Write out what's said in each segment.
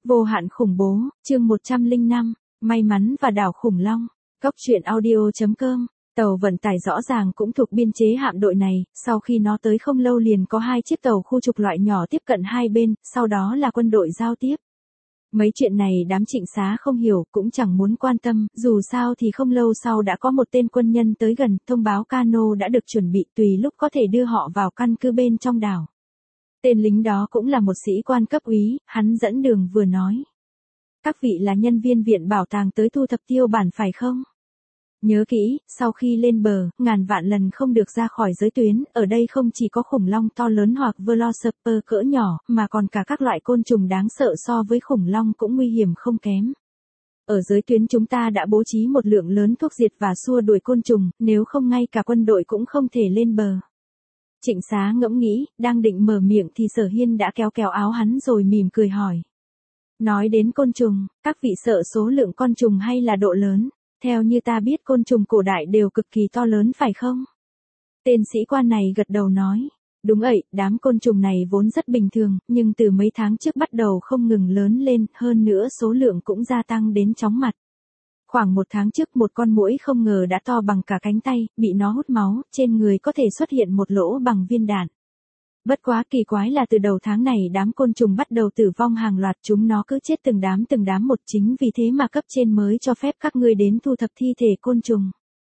Vô hạn khủng bố, chương 105, may mắn và đảo khủng long. Góc truyện audio.com. Tàu vận tải rõ ràng cũng thuộc biên chế hạm đội này, sau khi nó tới không lâu liền có 2 chiếc tàu khu trục loại nhỏ tiếp cận hai bên, sau đó là quân đội giao tiếp. Mấy chuyện này đám Trịnh Xá không hiểu, cũng chẳng muốn quan tâm, dù sao thì không lâu sau đã có một tên quân nhân tới gần, thông báo cano đã được chuẩn bị tùy lúc có thể đưa họ vào căn cứ bên trong đảo. Tên lính đó cũng là một sĩ quan cấp úy, hắn dẫn đường vừa nói. Các vị là nhân viên viện bảo tàng tới thu thập tiêu bản phải không? Nhớ kỹ, sau khi lên bờ, ngàn vạn lần không được ra khỏi giới tuyến, ở đây không chỉ có khủng long to lớn hoặc velociraptor cỡ nhỏ, mà còn cả các loại côn trùng đáng sợ so với khủng long cũng nguy hiểm không kém. Ở giới tuyến chúng ta đã bố trí một lượng lớn thuốc diệt và xua đuổi côn trùng, nếu không ngay cả quân đội cũng không thể lên bờ. Trịnh Xá ngẫm nghĩ, đang định mở miệng thì Sở Hiên đã kéo kéo áo hắn rồi mỉm cười hỏi. Nói đến côn trùng, các vị sợ số lượng con trùng hay là độ lớn? Theo như ta biết côn trùng cổ đại đều cực kỳ to lớn phải không? Tên sĩ quan này gật đầu nói. Đúng vậy, đám côn trùng này vốn rất bình thường, nhưng từ mấy tháng trước bắt đầu không ngừng lớn lên, hơn nữa số lượng cũng gia tăng đến chóng mặt. Khoảng 1 tháng trước một con muỗi không ngờ đã to bằng cả cánh tay, bị nó hút máu, trên người có thể xuất hiện một lỗ bằng viên đạn. Bất quá kỳ quái là từ đầu tháng này đám côn trùng bắt đầu tử vong hàng loạt, chúng nó cứ chết từng đám một, chính vì thế mà cấp trên mới cho phép các ngươi đến thu thập thi thể côn trùng.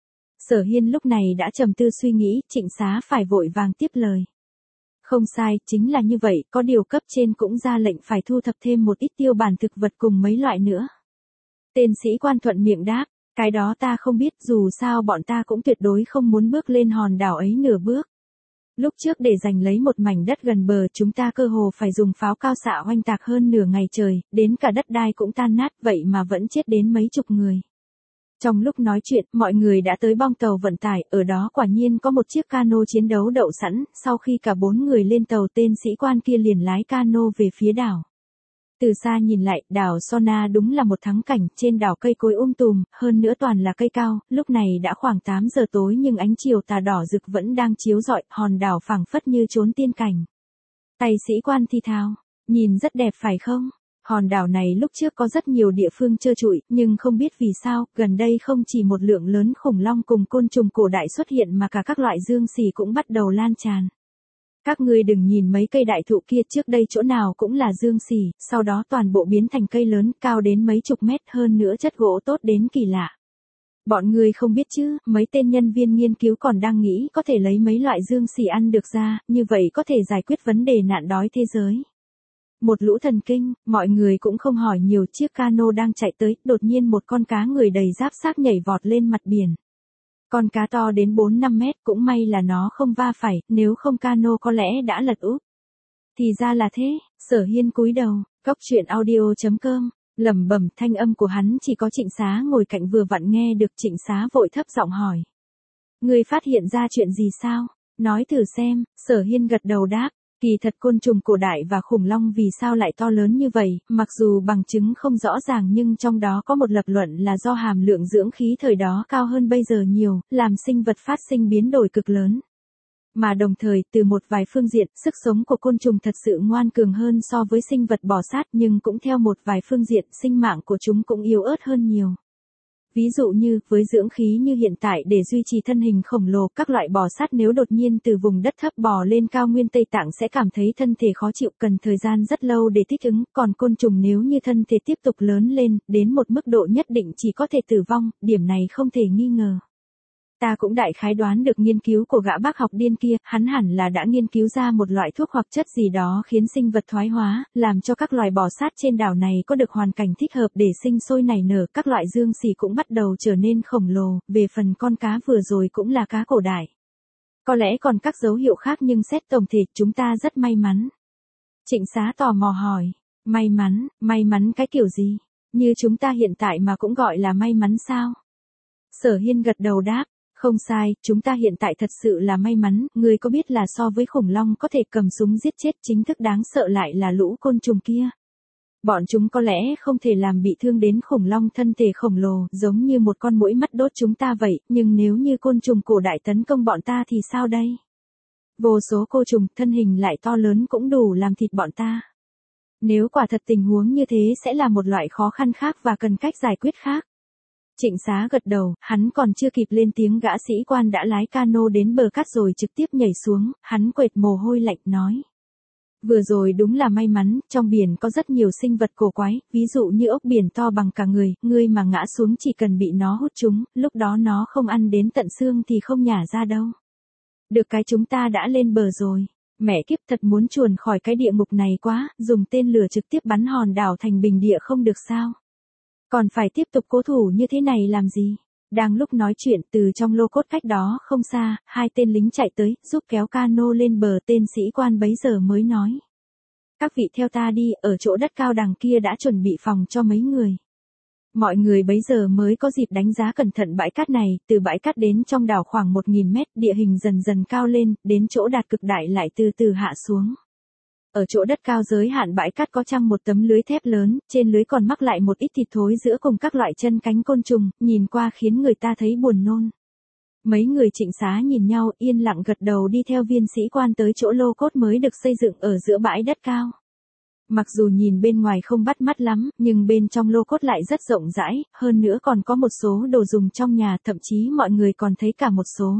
Sở Hiên lúc này đã trầm tư suy nghĩ, Trịnh Xá phải vội vàng tiếp lời. Không sai, chính là như vậy, có điều cấp trên cũng ra lệnh phải thu thập thêm một ít tiêu bản thực vật cùng mấy loại nữa. Tên sĩ quan thuận miệng đáp, cái đó ta không biết, dù sao bọn ta cũng tuyệt đối không muốn bước lên hòn đảo ấy nửa bước. Lúc trước để giành lấy một mảnh đất gần bờ chúng ta cơ hồ phải dùng pháo cao xạ oanh tạc hơn nửa ngày trời, đến cả đất đai cũng tan nát, vậy mà vẫn chết đến mấy chục người. Trong lúc nói chuyện, mọi người đã tới bong tàu vận tải, ở đó quả nhiên có một chiếc cano chiến đấu đậu sẵn, sau khi cả 4 người lên tàu tên sĩ quan kia liền lái cano về phía đảo. Từ xa nhìn lại, đảo Sona đúng là một thắng cảnh, trên đảo cây cối tùm, hơn nữa toàn là cây cao, lúc này đã khoảng 8 giờ tối nhưng ánh chiều tà đỏ rực vẫn đang chiếu rọi, hòn đảo phảng phất như trốn tiên cảnh. Tay sĩ quan thi thao, nhìn rất đẹp phải không? Hòn đảo này lúc trước có rất nhiều địa phương trơ trụi, nhưng không biết vì sao, gần đây không chỉ một lượng lớn khủng long cùng côn trùng cổ đại xuất hiện mà cả các loại dương xỉ cũng bắt đầu lan tràn. Các ngươi đừng nhìn mấy cây đại thụ kia, trước đây chỗ nào cũng là dương xỉ, sau đó toàn bộ biến thành cây lớn, cao đến mấy chục mét, hơn nữa chất gỗ tốt đến kỳ lạ. Bọn ngươi không biết chứ, mấy tên nhân viên nghiên cứu còn đang nghĩ có thể lấy mấy loại dương xỉ ăn được ra, như vậy có thể giải quyết vấn đề nạn đói thế giới. Một lũ thần kinh, mọi người cũng không hỏi nhiều, chiếc cano đang chạy tới, đột nhiên một con cá người đầy giáp xác nhảy vọt lên mặt biển. Con cá to đến 4-5 mét, cũng may là nó không va phải, nếu không cano có lẽ đã lật úp. Thì ra là thế, Sở Hiên cúi đầu, góc truyện audio.com, lẩm bẩm, thanh âm của hắn chỉ có Trịnh Xá ngồi cạnh vừa vặn nghe được. Trịnh Xá vội thấp giọng hỏi. Ngươi phát hiện ra chuyện gì sao? Nói thử xem, Sở Hiên gật đầu đáp. Kỳ thật côn trùng cổ đại và khủng long vì sao lại to lớn như vậy, mặc dù bằng chứng không rõ ràng nhưng trong đó có một lập luận là do hàm lượng dưỡng khí thời đó cao hơn bây giờ nhiều, làm sinh vật phát sinh biến đổi cực lớn. Mà đồng thời, từ một vài phương diện, sức sống của côn trùng thật sự ngoan cường hơn so với sinh vật bò sát, nhưng cũng theo một vài phương diện, sinh mạng của chúng cũng yếu ớt hơn nhiều. Ví dụ như, với dưỡng khí như hiện tại để duy trì thân hình khổng lồ, các loại bò sát nếu đột nhiên từ vùng đất thấp bò lên cao nguyên Tây Tạng sẽ cảm thấy thân thể khó chịu, cần thời gian rất lâu để thích ứng, còn côn trùng nếu như thân thể tiếp tục lớn lên, đến một mức độ nhất định chỉ có thể tử vong, điểm này không thể nghi ngờ. Ta cũng đại khái đoán được nghiên cứu của gã bác học điên kia, hắn hẳn là đã nghiên cứu ra một loại thuốc hoặc chất gì đó khiến sinh vật thoái hóa, làm cho các loài bò sát trên đảo này có được hoàn cảnh thích hợp để sinh sôi nảy nở, các loại dương xỉ cũng bắt đầu trở nên khổng lồ, về phần con cá vừa rồi cũng là cá cổ đại. Có lẽ còn các dấu hiệu khác nhưng xét tổng thể chúng ta rất may mắn. Trịnh Xá tò mò hỏi, may mắn cái kiểu gì? Như chúng ta hiện tại mà cũng gọi là may mắn sao? Sở Hiên gật đầu đáp. Không sai, chúng ta hiện tại thật sự là may mắn, ngươi có biết là so với khủng long có thể cầm súng giết chết chính thức đáng sợ lại là lũ côn trùng kia. Bọn chúng có lẽ không thể làm bị thương đến khủng long thân thể khổng lồ, giống như một con muỗi mắt đốt chúng ta vậy, nhưng nếu như côn trùng cổ đại tấn công bọn ta thì sao đây? Vô số côn trùng, thân hình lại to lớn cũng đủ làm thịt bọn ta. Nếu quả thật tình huống như thế sẽ là một loại khó khăn khác và cần cách giải quyết khác. Trịnh Xá gật đầu, hắn còn chưa kịp lên tiếng gã sĩ quan đã lái cano đến bờ cát rồi trực tiếp nhảy xuống, hắn quệt mồ hôi lạnh nói. Vừa rồi đúng là may mắn, trong biển có rất nhiều sinh vật cổ quái, ví dụ như ốc biển to bằng cả người, ngươi mà ngã xuống chỉ cần bị nó hút trúng, lúc đó nó không ăn đến tận xương thì không nhả ra đâu. Được cái chúng ta đã lên bờ rồi. Mẹ kiếp thật muốn chuồn khỏi cái địa ngục này quá, dùng tên lửa trực tiếp bắn hòn đảo thành bình địa không được sao. Còn phải tiếp tục cố thủ như thế này làm gì? Đang lúc nói chuyện từ trong lô cốt cách đó không xa, hai tên lính chạy tới, giúp kéo cano lên bờ tên sĩ quan bấy giờ mới nói. Các vị theo ta đi, ở chỗ đất cao đằng kia đã chuẩn bị phòng cho mấy người. Mọi người bấy giờ mới có dịp đánh giá cẩn thận bãi cát này, từ bãi cát đến trong đảo khoảng 1.000 mét, địa hình dần dần cao lên, đến chỗ đạt cực đại lại từ từ hạ xuống. Ở chỗ đất cao giới hạn bãi cát có trăng một tấm lưới thép lớn, trên lưới còn mắc lại một ít thịt thối giữa cùng các loại chân cánh côn trùng, nhìn qua khiến người ta thấy buồn nôn. Mấy người Trịnh Xá nhìn nhau yên lặng gật đầu đi theo viên sĩ quan tới chỗ lô cốt mới được xây dựng ở giữa bãi đất cao. Mặc dù nhìn bên ngoài không bắt mắt lắm, nhưng bên trong lô cốt lại rất rộng rãi, hơn nữa còn có một số đồ dùng trong nhà, thậm chí mọi người còn thấy cả một số.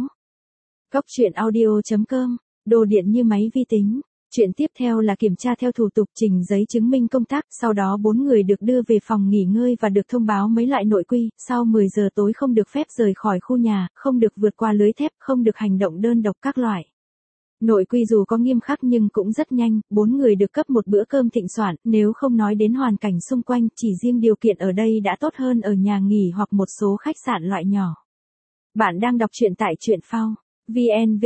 Góc truyện audio.com, đồ điện như máy vi tính. Chuyện tiếp theo là kiểm tra theo thủ tục trình giấy chứng minh công tác, sau đó 4 người được đưa về phòng nghỉ ngơi và được thông báo mấy loại nội quy, sau 10 giờ tối không được phép rời khỏi khu nhà, không được vượt qua lưới thép, không được hành động đơn độc các loại. Nội quy dù có nghiêm khắc nhưng cũng rất nhanh, 4 người được cấp một bữa cơm thịnh soạn, nếu không nói đến hoàn cảnh xung quanh, chỉ riêng điều kiện ở đây đã tốt hơn ở nhà nghỉ hoặc một số khách sạn loại nhỏ. Bạn đang đọc truyện tại truyện phao. VN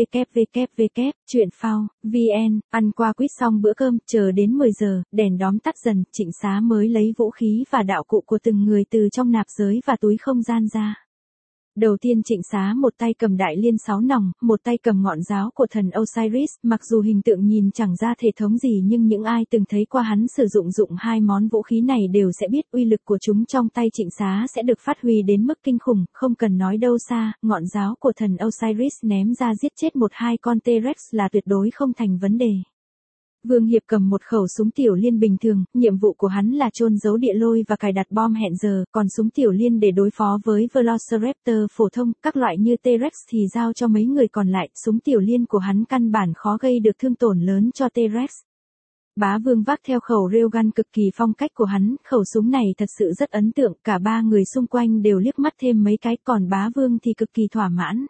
www, truyện phao, VN, ăn qua quýt xong bữa cơm, chờ đến 10 giờ, đèn đóm tắt dần, Trịnh Xá mới lấy vũ khí và đạo cụ của từng người từ trong nạp giới và túi không gian ra. Đầu tiên Trịnh Xá một tay cầm đại liên 6 nòng, một tay cầm ngọn giáo của thần Osiris, mặc dù hình tượng nhìn chẳng ra thể thống gì nhưng những ai từng thấy qua hắn sử dụng hai món vũ khí này đều sẽ biết uy lực của chúng trong tay Trịnh Xá sẽ được phát huy đến mức kinh khủng, không cần nói đâu xa, ngọn giáo của thần Osiris ném ra giết chết 1-2 con T-Rex là tuyệt đối không thành vấn đề. Vương Hiệp cầm một khẩu súng tiểu liên bình thường, nhiệm vụ của hắn là chôn giấu địa lôi và cài đặt bom hẹn giờ, còn súng tiểu liên để đối phó với Velociraptor phổ thông, các loại như T-Rex thì giao cho mấy người còn lại, súng tiểu liên của hắn căn bản khó gây được thương tổn lớn cho T-Rex. Bá Vương vác theo khẩu railgun cực kỳ phong cách của hắn, khẩu súng này thật sự rất ấn tượng, cả ba người xung quanh đều liếc mắt thêm mấy cái, còn Bá Vương thì cực kỳ thỏa mãn.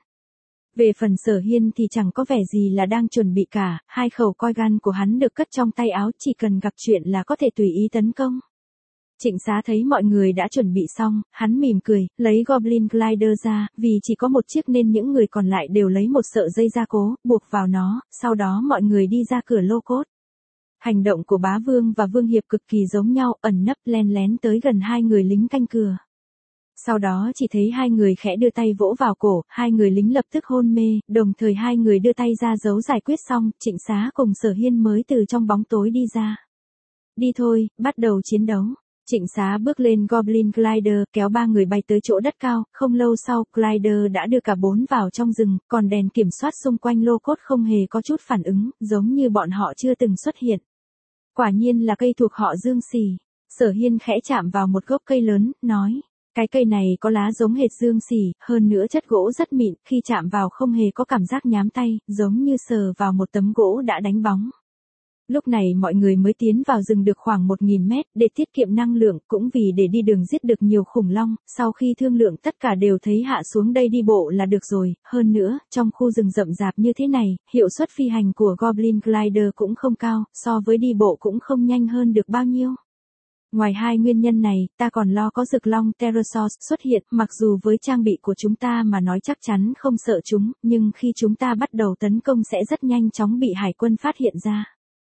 Về phần Sở Hiên thì chẳng có vẻ gì là đang chuẩn bị cả, hai khẩu coi gan của hắn được cất trong tay áo, chỉ cần gặp chuyện là có thể tùy ý tấn công. Trịnh Xá thấy mọi người đã chuẩn bị xong, hắn mỉm cười, lấy Goblin Glider ra, vì chỉ có một chiếc nên những người còn lại đều lấy một sợi dây gia cố, buộc vào nó, sau đó mọi người đi ra cửa lô cốt. Hành động của Bá Vương và Vương Hiệp cực kỳ giống nhau, ẩn nấp len lén tới gần hai người lính canh cửa. Sau đó chỉ thấy hai người khẽ đưa tay vỗ vào cổ, hai người lính lập tức hôn mê, đồng thời hai người đưa tay ra giấu giải quyết xong, Trịnh Xá cùng Sở Hiên mới từ trong bóng tối đi ra. Đi thôi, bắt đầu chiến đấu. Trịnh Xá bước lên Goblin Glider, kéo ba người bay tới chỗ đất cao, không lâu sau, Glider đã đưa cả 4 vào trong rừng, còn đèn kiểm soát xung quanh lô cốt không hề có chút phản ứng, giống như bọn họ chưa từng xuất hiện. Quả nhiên là cây thuộc họ Dương Xì. Sở Hiên khẽ chạm vào một gốc cây lớn, nói. Cái cây này có lá giống hệt dương xỉ, hơn nữa chất gỗ rất mịn, khi chạm vào không hề có cảm giác nhám tay, giống như sờ vào một tấm gỗ đã đánh bóng. Lúc này mọi người mới tiến vào rừng được khoảng 1.000 mét, để tiết kiệm năng lượng, cũng vì để đi đường giết được nhiều khủng long, sau khi thương lượng tất cả đều thấy hạ xuống đây đi bộ là được rồi, hơn nữa, trong khu rừng rậm rạp như thế này, hiệu suất phi hành của Goblin Glider cũng không cao, so với đi bộ cũng không nhanh hơn được bao nhiêu. Ngoài hai nguyên nhân này, ta còn lo có rực long Pterosaurus xuất hiện, mặc dù với trang bị của chúng ta mà nói chắc chắn không sợ chúng, nhưng khi chúng ta bắt đầu tấn công sẽ rất nhanh chóng bị hải quân phát hiện ra.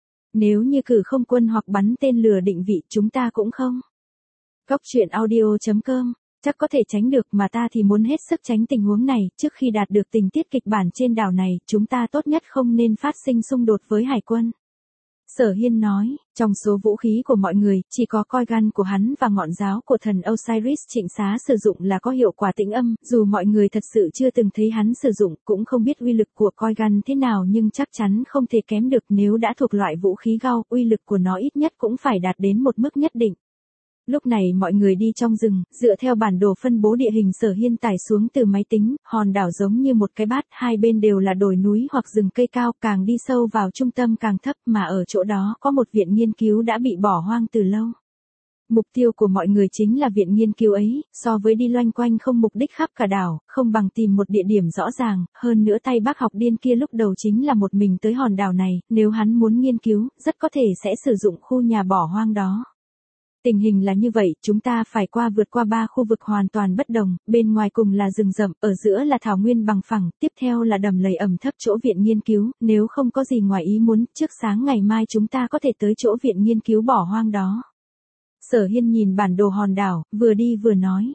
Nếu như cử không quân hoặc bắn tên lửa định vị chúng ta cũng không. Góc truyện audio.com, chắc có thể tránh được mà ta thì muốn hết sức tránh tình huống này, trước khi đạt được tình tiết kịch bản trên đảo này, chúng ta tốt nhất không nên phát sinh xung đột với hải quân. Sở Hiên nói, trong số vũ khí của mọi người, chỉ có coi gun của hắn và ngọn giáo của thần Osiris Trịnh Xá sử dụng là có hiệu quả tĩnh âm, dù mọi người thật sự chưa từng thấy hắn sử dụng, cũng không biết uy lực của coi gun thế nào nhưng chắc chắn không thể kém được nếu đã thuộc loại vũ khí gao, uy lực của nó ít nhất cũng phải đạt đến một mức nhất định. Lúc này mọi người đi trong rừng, dựa theo bản đồ phân bố địa hình Sở Hiên tải xuống từ máy tính, hòn đảo giống như một cái bát, hai bên đều là đồi núi hoặc rừng cây cao, càng đi sâu vào trung tâm càng thấp mà ở chỗ đó có một viện nghiên cứu đã bị bỏ hoang từ lâu. Mục tiêu của mọi người chính là viện nghiên cứu ấy, so với đi loanh quanh không mục đích khắp cả đảo, không bằng tìm một địa điểm rõ ràng, hơn nữa tay bác học điên kia lúc đầu chính là một mình tới hòn đảo này, nếu hắn muốn nghiên cứu, rất có thể sẽ sử dụng khu nhà bỏ hoang đó. Tình hình là như vậy, chúng ta phải vượt qua 3 khu vực hoàn toàn bất đồng, bên ngoài cùng là rừng rậm, ở giữa là thảo nguyên bằng phẳng, tiếp theo là đầm lầy ẩm thấp chỗ viện nghiên cứu, nếu không có gì ngoài ý muốn, trước sáng ngày mai chúng ta có thể tới chỗ viện nghiên cứu bỏ hoang đó. Sở Hiên nhìn bản đồ hòn đảo, vừa đi vừa nói.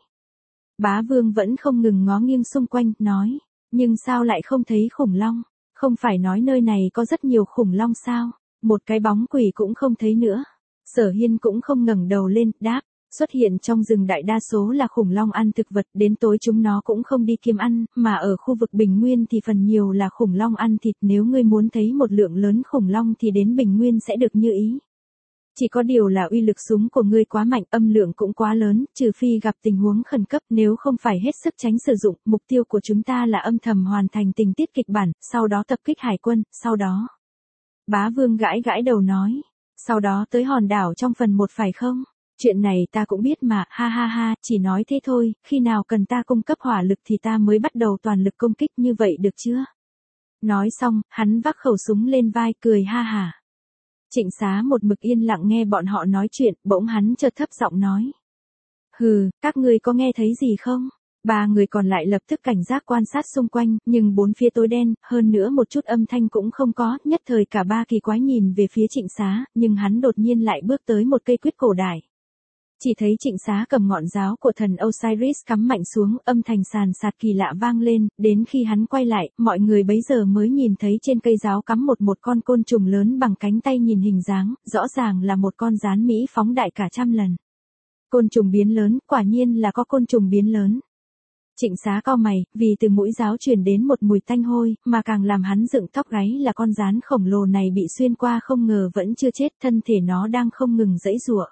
Bá Vương vẫn không ngừng ngó nghiêng xung quanh, nói, nhưng sao lại không thấy khủng long, không phải nói nơi này có rất nhiều khủng long sao, một cái bóng quỷ cũng không thấy nữa. Sở Hiên cũng không ngẩng đầu lên, đáp, xuất hiện trong rừng đại đa số là khủng long ăn thực vật, đến tối chúng nó cũng không đi kiếm ăn, mà ở khu vực Bình Nguyên thì phần nhiều là khủng long ăn thịt, nếu ngươi muốn thấy một lượng lớn khủng long thì đến Bình Nguyên sẽ được như ý. Chỉ có điều là uy lực súng của ngươi quá mạnh, âm lượng cũng quá lớn, trừ phi gặp tình huống khẩn cấp, nếu không phải hết sức tránh sử dụng, mục tiêu của chúng ta là âm thầm hoàn thành tình tiết kịch bản, sau đó tập kích hải quân, sau đó. Bá Vương gãi gãi đầu nói. Sau đó tới hòn đảo trong phần 1 phải không? Chuyện này ta cũng biết mà, ha ha ha, chỉ nói thế thôi, khi nào cần ta cung cấp hỏa lực thì ta mới bắt đầu toàn lực công kích như vậy được chưa? Nói xong, hắn vác khẩu súng lên vai cười ha hả. Trịnh Xá một mực yên lặng nghe bọn họ nói chuyện, bỗng hắn chợt thấp giọng nói. Hừ, các ngươi có nghe thấy gì không? 3 người còn lại lập tức cảnh giác quan sát xung quanh, nhưng bốn phía tối đen, hơn nữa một chút âm thanh cũng không có, nhất thời cả 3 kỳ quái nhìn về phía Trịnh Xá, nhưng hắn đột nhiên lại bước tới một cây quyết cổ đại. Chỉ thấy Trịnh Xá cầm ngọn giáo của thần Osiris cắm mạnh xuống, âm thanh sàn sạt kỳ lạ vang lên, đến khi hắn quay lại, mọi người bấy giờ mới nhìn thấy trên cây giáo cắm một con côn trùng lớn bằng cánh tay nhìn hình dáng, rõ ràng là một con gián Mỹ phóng đại cả 100 lần. Côn trùng biến lớn, quả nhiên là có côn trùng biến lớn. Trịnh Xá cau mày, vì từ mũi giáo truyền đến một mùi tanh hôi, mà càng làm hắn dựng tóc gáy là con gián khổng lồ này bị xuyên qua không ngờ vẫn chưa chết, thân thể nó đang không ngừng giãy giụa.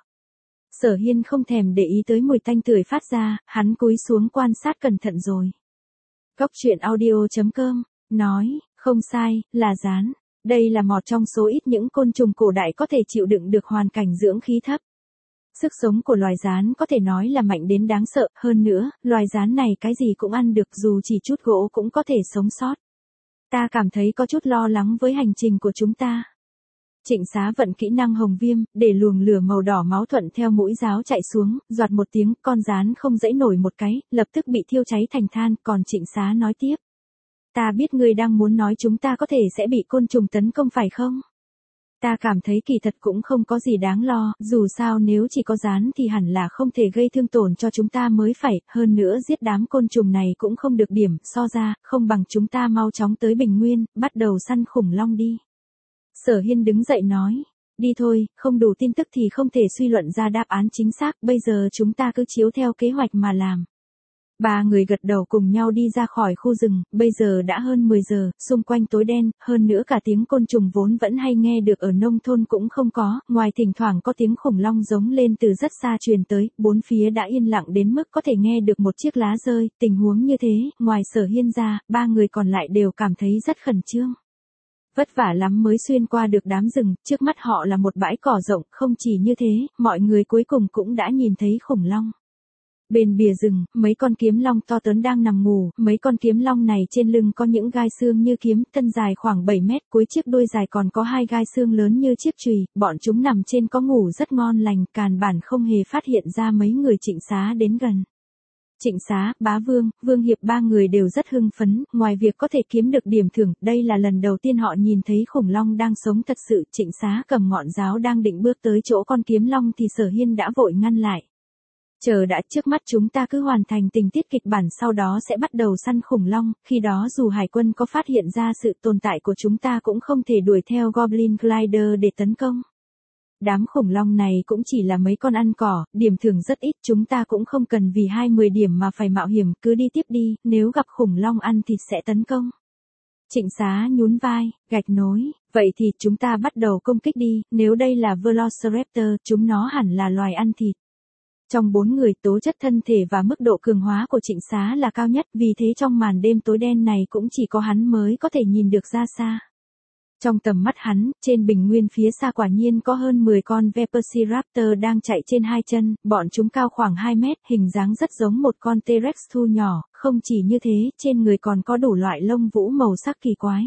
Sở Hiên không thèm để ý tới mùi tanh tưởi phát ra, hắn cúi xuống quan sát cẩn thận rồi. Cốc truyện audio.com, nói, không sai, là gián. Đây là một trong số ít những côn trùng cổ đại có thể chịu đựng được hoàn cảnh dưỡng khí thấp. Sức sống của loài gián có thể nói là mạnh đến đáng sợ, hơn nữa, loài gián này cái gì cũng ăn được dù chỉ chút gỗ cũng có thể sống sót. Ta cảm thấy có chút lo lắng với hành trình của chúng ta. Trịnh Xá vận kỹ năng hồng viêm, để luồng lửa màu đỏ máu thuận theo mũi giáo chạy xuống, doạt một tiếng, con gián không giãy nổi một cái, lập tức bị thiêu cháy thành than, còn Trịnh Xá nói tiếp. Ta biết ngươi đang muốn nói chúng ta có thể sẽ bị côn trùng tấn công phải không? Ta cảm thấy kỳ thật cũng không có gì đáng lo, dù sao nếu chỉ có gián thì hẳn là không thể gây thương tổn cho chúng ta mới phải, hơn nữa giết đám côn trùng này cũng không được điểm, so ra, không bằng chúng ta mau chóng tới Bình Nguyên, bắt đầu săn khủng long đi. Sở Hiên đứng dậy nói, đi thôi, không đủ tin tức thì không thể suy luận ra đáp án chính xác, bây giờ chúng ta cứ chiếu theo kế hoạch mà làm. 3 người gật đầu cùng nhau đi ra khỏi khu rừng, bây giờ đã hơn 10 giờ, xung quanh tối đen, hơn nữa cả tiếng côn trùng vốn vẫn hay nghe được ở nông thôn cũng không có, ngoài thỉnh thoảng có tiếng khủng long giống lên từ rất xa truyền tới, bốn phía đã yên lặng đến mức có thể nghe được một chiếc lá rơi, tình huống như thế, ngoài Sở Hiên ra, 3 người còn lại đều cảm thấy rất khẩn trương. Vất vả lắm mới xuyên qua được đám rừng, trước mắt họ là một bãi cỏ rộng, không chỉ như thế, mọi người cuối cùng cũng đã nhìn thấy khủng long. Bên bìa rừng, mấy con kiếm long to lớn đang nằm ngủ, mấy con kiếm long này trên lưng có những gai xương như kiếm, thân dài khoảng 7 mét, cuối chiếc đuôi dài còn có 2 gai xương lớn như chiếc chùy, bọn chúng nằm trên có ngủ rất ngon lành, càn bản không hề phát hiện ra mấy người Trịnh Xá đến gần. Trịnh Xá, Bá Vương, Vương Hiệp 3 người đều rất hưng phấn, ngoài việc có thể kiếm được điểm thưởng, đây là lần đầu tiên họ nhìn thấy khủng long đang sống thật sự, Trịnh Xá cầm ngọn giáo đang định bước tới chỗ con kiếm long thì Sở Hiên đã vội ngăn lại. Chờ đã, trước mắt chúng ta cứ hoàn thành tình tiết kịch bản sau đó sẽ bắt đầu săn khủng long, khi đó dù hải quân có phát hiện ra sự tồn tại của chúng ta cũng không thể đuổi theo Goblin Glider để tấn công. Đám khủng long này cũng chỉ là mấy con ăn cỏ, điểm thưởng rất ít, chúng ta cũng không cần vì 20 điểm mà phải mạo hiểm, cứ đi tiếp đi, nếu gặp khủng long ăn thịt sẽ tấn công. Trịnh Xá nhún vai, gạch nối, vậy thì chúng ta bắt đầu công kích đi, nếu đây là Velociraptor, chúng nó hẳn là loài ăn thịt. Trong 4 người tố chất thân thể và mức độ cường hóa của Trịnh Xá là cao nhất, vì thế trong màn đêm tối đen này cũng chỉ có hắn mới có thể nhìn được ra xa. Trong tầm mắt hắn, trên bình nguyên phía xa quả nhiên có hơn 10 con Velociraptor đang chạy trên hai chân, bọn chúng cao khoảng 2 mét, hình dáng rất giống một con T-Rex thu nhỏ, không chỉ như thế, trên người còn có đủ loại lông vũ màu sắc kỳ quái.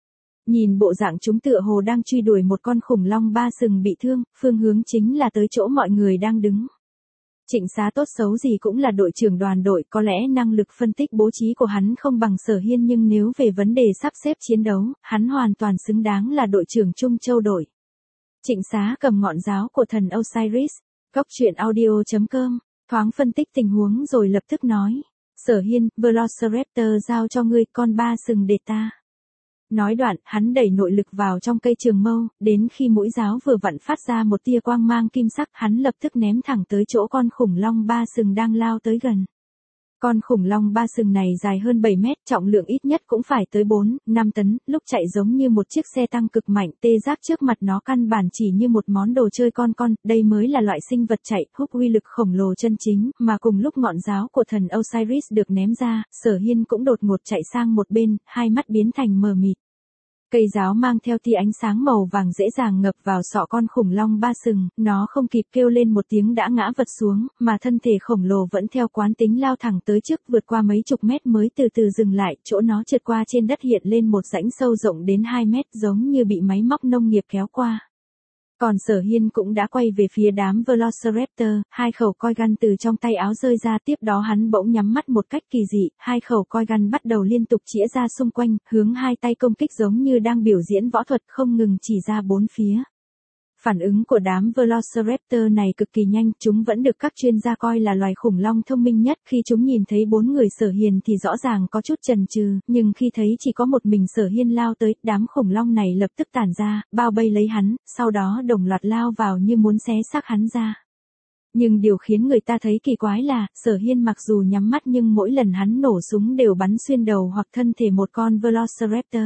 Nhìn bộ dạng chúng tựa hồ đang truy đuổi một con khủng long ba sừng bị thương, phương hướng chính là tới chỗ mọi người đang đứng. Trịnh Xá tốt xấu gì cũng là đội trưởng đoàn đội, có lẽ năng lực phân tích bố trí của hắn không bằng Sở Hiên, nhưng nếu về vấn đề sắp xếp chiến đấu, hắn hoàn toàn xứng đáng là đội trưởng Trung Châu đội. Trịnh Xá cầm ngọn giáo của thần Osiris, góc truyện audio.com, thoáng phân tích tình huống rồi lập tức nói. Sở Hiên, Velociraptor giao cho ngươi, con ba sừng để ta. Nói đoạn, hắn đẩy nội lực vào trong cây trường mâu, đến khi mũi giáo vừa vặn phát ra một tia quang mang kim sắc, hắn lập tức ném thẳng tới chỗ con khủng long ba sừng đang lao tới gần. Con khủng long ba sừng này dài hơn 7 mét, trọng lượng ít nhất cũng phải tới 4-5 tấn, lúc chạy giống như một chiếc xe tăng cực mạnh, tê giác trước mặt nó căn bản chỉ như một món đồ chơi con, đây mới là loại sinh vật chạy, hút uy lực khổng lồ chân chính, mà cùng lúc ngọn giáo của thần Osiris được ném ra, Sở Hiên cũng đột ngột chạy sang một bên, hai mắt biến thành mờ mịt. Cây giáo mang theo tia ánh sáng màu vàng dễ dàng ngập vào sọ con khủng long ba sừng, nó không kịp kêu lên một tiếng đã ngã vật xuống, mà thân thể khổng lồ vẫn theo quán tính lao thẳng tới trước, vượt qua mấy chục mét mới từ từ dừng lại, chỗ nó trượt qua trên đất hiện lên một rãnh sâu rộng đến 2 mét, giống như bị máy móc nông nghiệp kéo qua. Còn Sở Hiên cũng đã quay về phía đám Velociraptor, hai khẩu coi gun từ trong tay áo rơi ra, tiếp đó hắn bỗng nhắm mắt một cách kỳ dị, hai khẩu coi gun bắt đầu liên tục chĩa ra xung quanh, hướng hai tay công kích giống như đang biểu diễn võ thuật, không ngừng chỉ ra bốn phía. Phản ứng của đám Velociraptor này cực kỳ nhanh, chúng vẫn được các chuyên gia coi là loài khủng long thông minh nhất, khi chúng nhìn thấy 4 người Sở Hiên thì rõ ràng có chút chần chừ, nhưng khi thấy chỉ có một mình Sở Hiên lao tới, đám khủng long này lập tức tản ra, bao vây lấy hắn, sau đó đồng loạt lao vào như muốn xé xác hắn ra. Nhưng điều khiến người ta thấy kỳ quái là, Sở Hiên mặc dù nhắm mắt nhưng mỗi lần hắn nổ súng đều bắn xuyên đầu hoặc thân thể một con Velociraptor.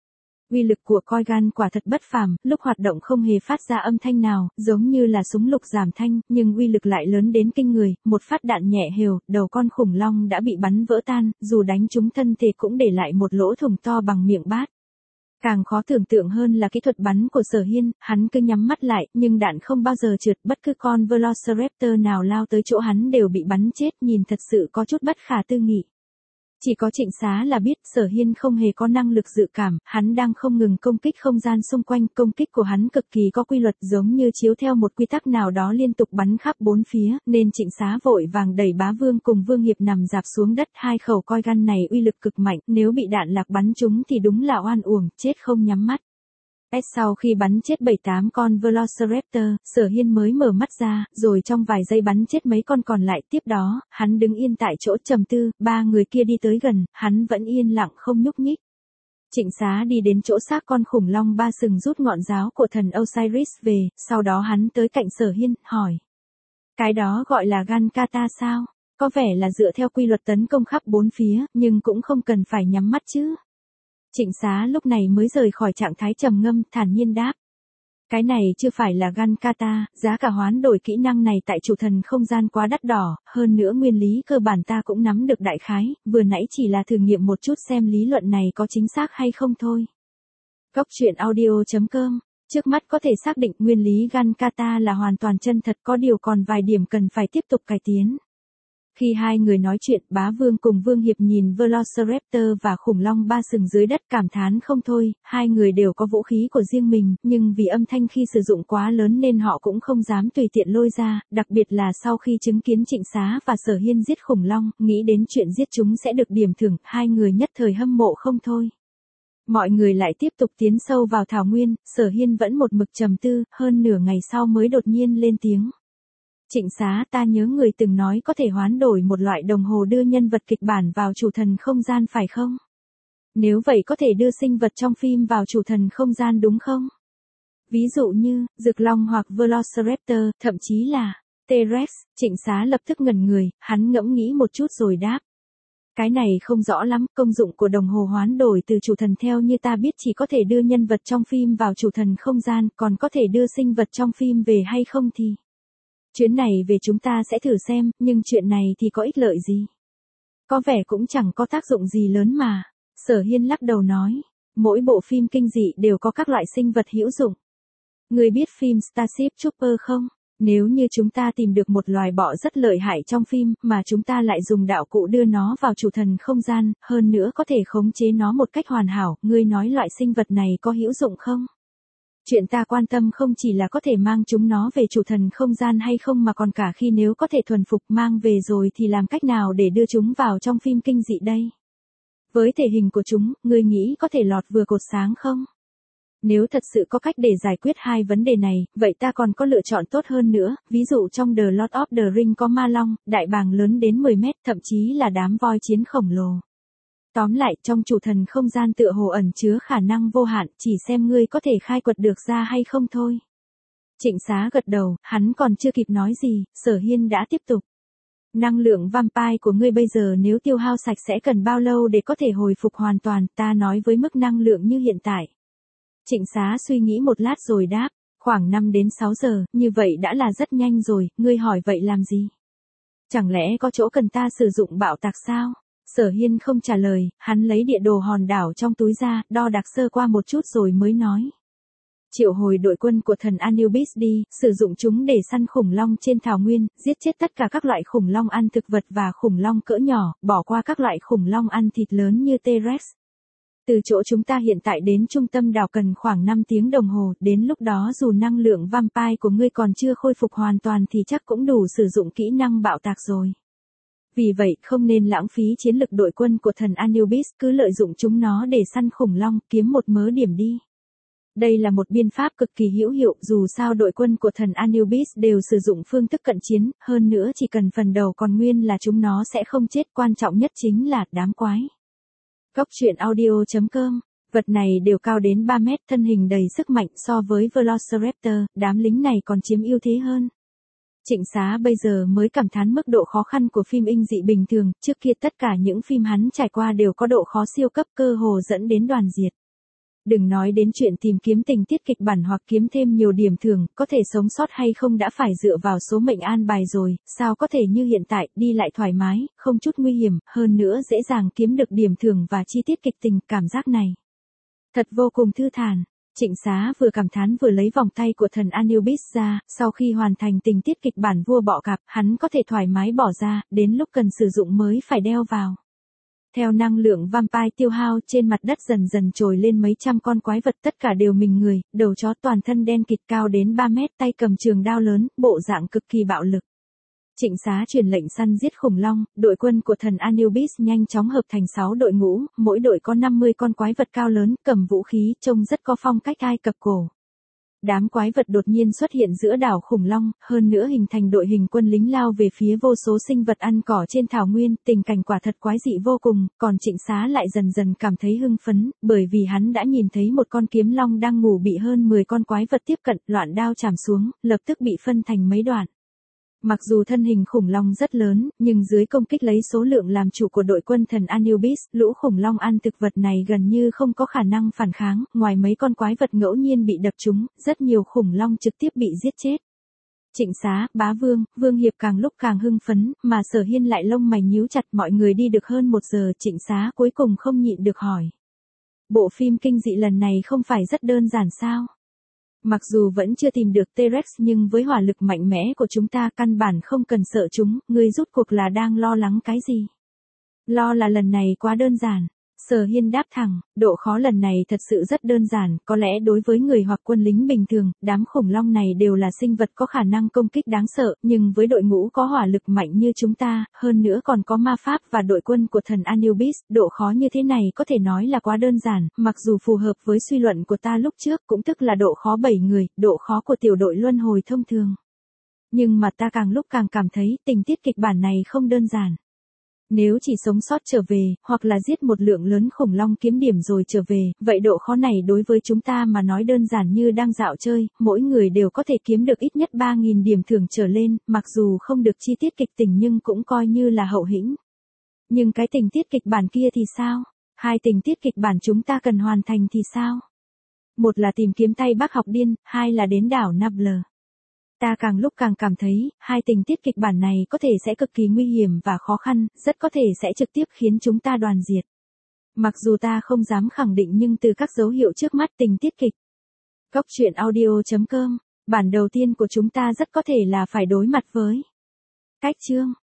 Uy lực của coi gun quả thật bất phàm, lúc hoạt động không hề phát ra âm thanh nào, giống như là súng lục giảm thanh, nhưng uy lực lại lớn đến kinh người, một phát đạn nhẹ hều, đầu con khủng long đã bị bắn vỡ tan, dù đánh trúng thân thể cũng để lại một lỗ thủng to bằng miệng bát. Càng khó tưởng tượng hơn là kỹ thuật bắn của Sở Hiên, hắn cứ nhắm mắt lại, nhưng đạn không bao giờ trượt, bất cứ con Velociraptor nào lao tới chỗ hắn đều bị bắn chết, nhìn thật sự có chút bất khả tư nghị. Chỉ có Trịnh Xá là biết Sở Hiên không hề có năng lực dự cảm, hắn đang không ngừng công kích không gian xung quanh, công kích của hắn cực kỳ có quy luật, giống như chiếu theo một quy tắc nào đó liên tục bắn khắp bốn phía, nên Trịnh Xá vội vàng đẩy Bá Vương cùng Vương Hiệp nằm rạp xuống đất, hai khẩu coi gun này uy lực cực mạnh, nếu bị đạn lạc bắn trúng thì đúng là oan uổng, chết không nhắm mắt. Sau khi bắn chết 7-8 con Velociraptor, Sở Hiên mới mở mắt ra, rồi trong vài giây bắn chết mấy con còn lại, tiếp đó, hắn đứng yên tại chỗ trầm tư, ba người kia đi tới gần, hắn vẫn yên lặng không nhúc nhích. Trịnh Xá đi đến chỗ xác con khủng long ba sừng rút ngọn giáo của thần Osiris về, sau đó hắn tới cạnh Sở Hiên, hỏi. Cái đó gọi là gun kata sao? Có vẻ là dựa theo quy luật tấn công khắp bốn phía, nhưng cũng không cần phải nhắm mắt chứ. Trịnh Xá lúc này mới rời khỏi trạng thái trầm ngâm, thản nhiên đáp. Cái này chưa phải là gun kata, giá cả hoán đổi kỹ năng này tại chủ thần không gian quá đắt đỏ, hơn nữa nguyên lý cơ bản ta cũng nắm được đại khái, vừa nãy chỉ là thử nghiệm một chút xem lý luận này có chính xác hay không thôi. Góc truyện audio.com, trước mắt có thể xác định nguyên lý gun kata là hoàn toàn chân thật, có điều còn vài điểm cần phải tiếp tục cải tiến. Khi hai người nói chuyện, Bá Vương cùng Vương Hiệp nhìn Velociraptor và khủng long ba sừng dưới đất cảm thán không thôi, hai người đều có vũ khí của riêng mình, nhưng vì âm thanh khi sử dụng quá lớn nên họ cũng không dám tùy tiện lôi ra, đặc biệt là sau khi chứng kiến Trịnh Xá và Sở Hiên giết khủng long, nghĩ đến chuyện giết chúng sẽ được điểm thưởng, hai người nhất thời hâm mộ không thôi. Mọi người lại tiếp tục tiến sâu vào thảo nguyên, Sở Hiên vẫn một mực trầm tư, hơn nửa ngày sau mới đột nhiên lên tiếng. Trịnh Xá, ta nhớ người từng nói có thể hoán đổi một loại đồng hồ đưa nhân vật kịch bản vào chủ thần không gian phải không? Nếu vậy có thể đưa sinh vật trong phim vào chủ thần không gian đúng không? Ví dụ như, Dực Long hoặc Velociraptor, thậm chí là T-Rex. Trịnh Xá lập tức ngẩn người, hắn ngẫm nghĩ một chút rồi đáp. Cái này không rõ lắm, công dụng của đồng hồ hoán đổi từ chủ thần theo như ta biết chỉ có thể đưa nhân vật trong phim vào chủ thần không gian, còn có thể đưa sinh vật trong phim về hay không thì. Chuyến này về chúng ta sẽ thử xem, nhưng chuyện này thì có ích lợi gì? Có vẻ cũng chẳng có tác dụng gì lớn mà. Sở Hiên lắc đầu nói, mỗi bộ phim kinh dị đều có các loại sinh vật hữu dụng. Người biết phim Starship Trooper không? Nếu như chúng ta tìm được một loài bọ rất lợi hại trong phim, mà chúng ta lại dùng đạo cụ đưa nó vào chủ thần không gian, hơn nữa có thể khống chế nó một cách hoàn hảo, ngươi nói loại sinh vật này có hữu dụng không? Chuyện ta quan tâm không chỉ là có thể mang chúng nó về chủ thần không gian hay không mà còn cả khi nếu có thể thuần phục mang về rồi thì làm cách nào để đưa chúng vào trong phim kinh dị đây? Với thể hình của chúng, ngươi nghĩ có thể lọt vừa cột sáng không? Nếu thật sự có cách để giải quyết hai vấn đề này, vậy ta còn có lựa chọn tốt hơn nữa, ví dụ trong The Lord of the Rings có ma long, đại bàng lớn đến 10 mét, thậm chí là đám voi chiến khổng lồ. Tóm lại, trong chủ thần không gian tựa hồ ẩn chứa khả năng vô hạn, chỉ xem ngươi có thể khai quật được ra hay không thôi. Trịnh Xá gật đầu, hắn còn chưa kịp nói gì, Sở Hiên đã tiếp tục. Năng lượng vampire của ngươi bây giờ nếu tiêu hao sạch sẽ cần bao lâu để có thể hồi phục hoàn toàn, ta nói với mức năng lượng như hiện tại. Trịnh Xá suy nghĩ một lát rồi đáp, khoảng 5 đến 6 giờ, như vậy đã là rất nhanh rồi, ngươi hỏi vậy làm gì? Chẳng lẽ có chỗ cần ta sử dụng bạo tạc sao? Sở Hiên không trả lời, hắn lấy địa đồ hòn đảo trong túi ra, đo đạc sơ qua một chút rồi mới nói. Triệu hồi đội quân của thần Anubis đi, sử dụng chúng để săn khủng long trên thảo nguyên, giết chết tất cả các loại khủng long ăn thực vật và khủng long cỡ nhỏ, bỏ qua các loại khủng long ăn thịt lớn như T-Rex. Từ chỗ chúng ta hiện tại đến trung tâm đảo cần khoảng 5 tiếng đồng hồ, đến lúc đó dù năng lượng vampire của ngươi còn chưa khôi phục hoàn toàn thì chắc cũng đủ sử dụng kỹ năng bạo tạc rồi. Vì vậy, không nên lãng phí chiến lực đội quân của thần Anubis, cứ lợi dụng chúng nó để săn khủng long, kiếm một mớ điểm đi. Đây là một biện pháp cực kỳ hữu hiệu, dù sao đội quân của thần Anubis đều sử dụng phương thức cận chiến, hơn nữa chỉ cần phần đầu còn nguyên là chúng nó sẽ không chết, quan trọng nhất chính là đám quái. Góc truyện audio.com, vật này đều cao đến 3 mét, thân hình đầy sức mạnh, so với Velociraptor, đám lính này còn chiếm ưu thế hơn. Trịnh Xá bây giờ mới cảm thán mức độ khó khăn của phim inh dị bình thường, trước kia tất cả những phim hắn trải qua đều có độ khó siêu cấp, cơ hồ dẫn đến đoàn diệt. Đừng nói đến chuyện tìm kiếm tình tiết kịch bản hoặc kiếm thêm nhiều điểm thưởng, có thể sống sót hay không đã phải dựa vào số mệnh an bài rồi, sao có thể như hiện tại, đi lại thoải mái, không chút nguy hiểm, hơn nữa dễ dàng kiếm được điểm thưởng và chi tiết kịch tình, cảm giác này thật vô cùng thư thản. Trịnh Xá vừa cảm thán vừa lấy vòng tay của thần Anubis ra, sau khi hoàn thành tình tiết kịch bản vua bọ cạp, hắn có thể thoải mái bỏ ra, đến lúc cần sử dụng mới phải đeo vào. Theo năng lượng vampire tiêu hao, trên mặt đất dần dần trồi lên mấy trăm con quái vật, tất cả đều mình người, đầu chó toàn thân đen kịt, cao đến 3 mét, tay cầm trường đao lớn, bộ dạng cực kỳ bạo lực. Trịnh Xá truyền lệnh săn giết khủng long, đội quân của thần Anubis nhanh chóng hợp thành 6 đội ngũ, mỗi đội có 50 con quái vật cao lớn, cầm vũ khí, trông rất có phong cách Ai Cập cổ. Đám quái vật đột nhiên xuất hiện giữa đảo khủng long, hơn nữa hình thành đội hình quân lính lao về phía vô số sinh vật ăn cỏ trên thảo nguyên, tình cảnh quả thật quái dị vô cùng, còn Trịnh Xá lại dần dần cảm thấy hưng phấn, bởi vì hắn đã nhìn thấy một con kiếm long đang ngủ bị hơn 10 con quái vật tiếp cận, loạn đao chạm xuống, lập tức bị phân thành mấy đoạn. Mặc dù thân hình khủng long rất lớn, nhưng dưới công kích lấy số lượng làm chủ của đội quân thần Anubis, lũ khủng long ăn thực vật này gần như không có khả năng phản kháng, ngoài mấy con quái vật ngẫu nhiên bị đập trúng, rất nhiều khủng long trực tiếp bị giết chết. Trịnh Xá, Bá Vương, Vương Hiệp càng lúc càng hưng phấn, mà Sở Hiên lại lông mày nhíu chặt, mọi người đi được hơn 1 giờ, Trịnh Xá cuối cùng không nhịn được hỏi. Bộ phim kinh dị lần này không phải rất đơn giản sao? Mặc dù vẫn chưa tìm được T-Rex nhưng với hỏa lực mạnh mẽ của chúng ta căn bản không cần sợ chúng, ngươi rút cuộc là đang lo lắng cái gì? Lo là lần này quá đơn giản. Sở Hiên đáp thẳng, độ khó lần này thật sự rất đơn giản, có lẽ đối với người hoặc quân lính bình thường, đám khủng long này đều là sinh vật có khả năng công kích đáng sợ, nhưng với đội ngũ có hỏa lực mạnh như chúng ta, hơn nữa còn có ma pháp và đội quân của thần Anubis, độ khó như thế này có thể nói là quá đơn giản, mặc dù phù hợp với suy luận của ta lúc trước, cũng tức là độ khó 7 người, độ khó của tiểu đội luân hồi thông thường. Nhưng mà ta càng lúc càng cảm thấy tình tiết kịch bản này không đơn giản. Nếu chỉ sống sót trở về, hoặc là giết một lượng lớn khủng long kiếm điểm rồi trở về, vậy độ khó này đối với chúng ta mà nói đơn giản như đang dạo chơi, mỗi người đều có thể kiếm được ít nhất 3.000 điểm thưởng trở lên, mặc dù không được chi tiết kịch tình nhưng cũng coi như là hậu hĩnh. Nhưng cái tình tiết kịch bản kia thì sao? Hai tình tiết kịch bản chúng ta cần hoàn thành thì sao? Một là tìm kiếm tay Bác học điên, hai là đến đảo Nabler. Ta càng lúc càng cảm thấy, hai tình tiết kịch bản này có thể sẽ cực kỳ nguy hiểm và khó khăn, rất có thể sẽ trực tiếp khiến chúng ta đoàn diệt. Mặc dù ta không dám khẳng định nhưng từ các dấu hiệu trước mắt tình tiết kịch. Cốc truyện audio.com, bản đầu tiên của chúng ta rất có thể là phải đối mặt với cách chương.